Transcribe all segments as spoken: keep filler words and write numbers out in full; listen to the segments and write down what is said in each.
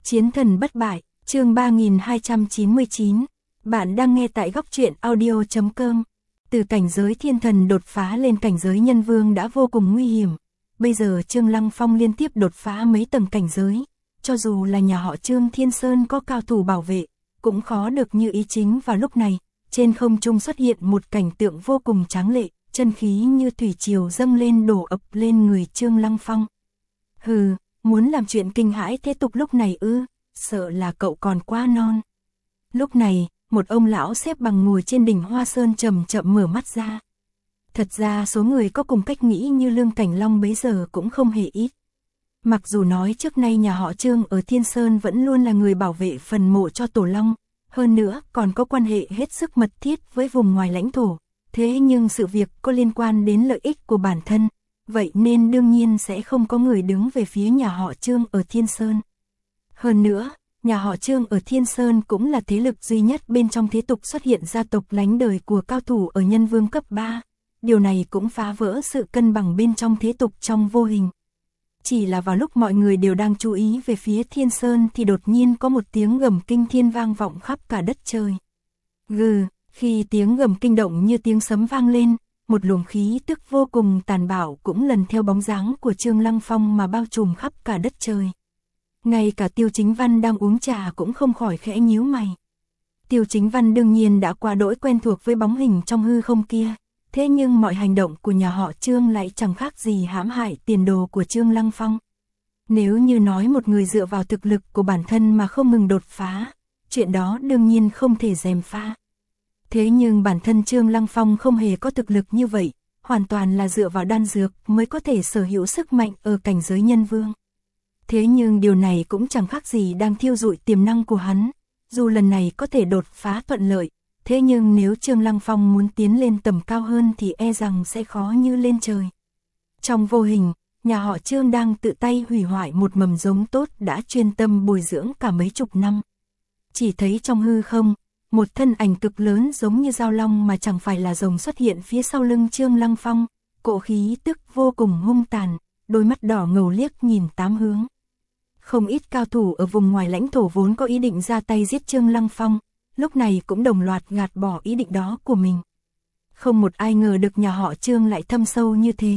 Chiến thần bất bại, chương ba nghìn hai trăm chín mươi chín. Bạn đang nghe tại góc truyện audio chấm com. Từ cảnh giới thiên thần đột phá lên cảnh giới nhân vương đã vô cùng nguy hiểm. Bây giờ Trương Lăng Phong liên tiếp đột phá mấy tầng cảnh giới. Cho dù là nhà họ Trương Thiên Sơn có cao thủ bảo vệ, cũng khó được như ý. Chính vào lúc này, trên không trung xuất hiện một cảnh tượng vô cùng tráng lệ, chân khí như thủy triều dâng lên đổ ập lên người Trương Lăng Phong. Hừ, muốn làm chuyện kinh hãi thế tục lúc này ư, sợ là cậu còn quá non. Lúc này, một ông lão xếp bằng ngồi trên đỉnh Hoa Sơn chậm chậm mở mắt ra. Thật ra số người có cùng cách nghĩ như Lương Cảnh Long bấy giờ cũng không hề ít. Mặc dù nói trước nay nhà họ Trương ở Thiên Sơn vẫn luôn là người bảo vệ phần mộ cho Tổ Long, hơn nữa còn có quan hệ hết sức mật thiết với vùng ngoài lãnh thổ, thế nhưng sự việc có liên quan đến lợi ích của bản thân, vậy nên đương nhiên sẽ không có người đứng về phía nhà họ Trương ở Thiên Sơn. Hơn nữa, nhà họ Trương ở Thiên Sơn cũng là thế lực duy nhất bên trong thế tục xuất hiện gia tộc lánh đời của cao thủ ở nhân vương cấp ba. Điều này cũng phá vỡ sự cân bằng bên trong thế tục trong vô hình. Chỉ là vào lúc mọi người đều đang chú ý về phía Thiên Sơn thì đột nhiên có một tiếng gầm kinh thiên vang vọng khắp cả đất trời. Gừ, khi tiếng gầm kinh động như tiếng sấm vang lên, một luồng khí tức vô cùng tàn bạo cũng lần theo bóng dáng của Trương Lăng Phong mà bao trùm khắp cả đất trời. Ngay cả Tiêu Chính Văn đang uống trà cũng không khỏi khẽ nhíu mày. Tiêu Chính Văn đương nhiên đã quá đỗi quen thuộc với bóng hình trong hư không kia, thế nhưng mọi hành động của nhà họ Trương lại chẳng khác gì hãm hại tiền đồ của Trương Lăng Phong. Nếu như nói một người dựa vào thực lực của bản thân mà không ngừng đột phá, chuyện đó đương nhiên không thể gièm pha. Thế nhưng bản thân Trương Lăng Phong không hề có thực lực như vậy, hoàn toàn là dựa vào đan dược mới có thể sở hữu sức mạnh ở cảnh giới nhân vương. Thế nhưng điều này cũng chẳng khác gì đang thiêu rụi tiềm năng của hắn, dù lần này có thể đột phá thuận lợi, thế nhưng nếu Trương Lăng Phong muốn tiến lên tầm cao hơn thì e rằng sẽ khó như lên trời. Trong vô hình, nhà họ Trương đang tự tay hủy hoại một mầm giống tốt đã chuyên tâm bồi dưỡng cả mấy chục năm. Chỉ thấy trong hư không, một thân ảnh cực lớn giống như dao long mà chẳng phải là rồng xuất hiện phía sau lưng Trương Lăng Phong, cỗ khí tức vô cùng hung tàn, đôi mắt đỏ ngầu liếc nhìn tám hướng. Không ít cao thủ ở vùng ngoài lãnh thổ vốn có ý định ra tay giết Trương Lăng Phong, lúc này cũng đồng loạt gạt bỏ ý định đó của mình. Không một ai ngờ được nhà họ Trương lại thâm sâu như thế.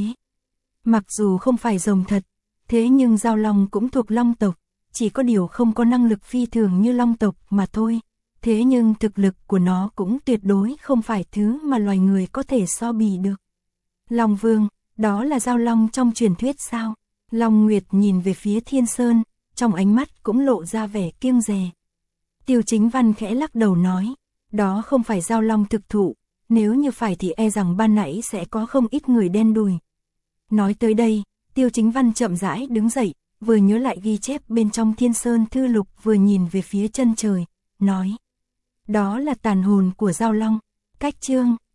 Mặc dù không phải rồng thật, thế nhưng dao long cũng thuộc long tộc, chỉ có điều không có năng lực phi thường như long tộc mà thôi. Thế nhưng thực lực của nó cũng tuyệt đối không phải thứ mà loài người có thể so bì được. Long Vương, đó là dao long trong truyền thuyết sao? Long Nguyệt nhìn về phía Thiên Sơn, trong ánh mắt cũng lộ ra vẻ kiêng dè. Tiêu Chính Văn khẽ lắc đầu nói, đó không phải dao long thực thụ, nếu như phải thì e rằng ban nãy sẽ có không ít người đen đùi. Nói tới đây, Tiêu Chính Văn chậm rãi đứng dậy, vừa nhớ lại ghi chép bên trong Thiên Sơn Thư Lục vừa nhìn về phía chân trời, nói. Đó là tàn hồn của dao long, cách Trương,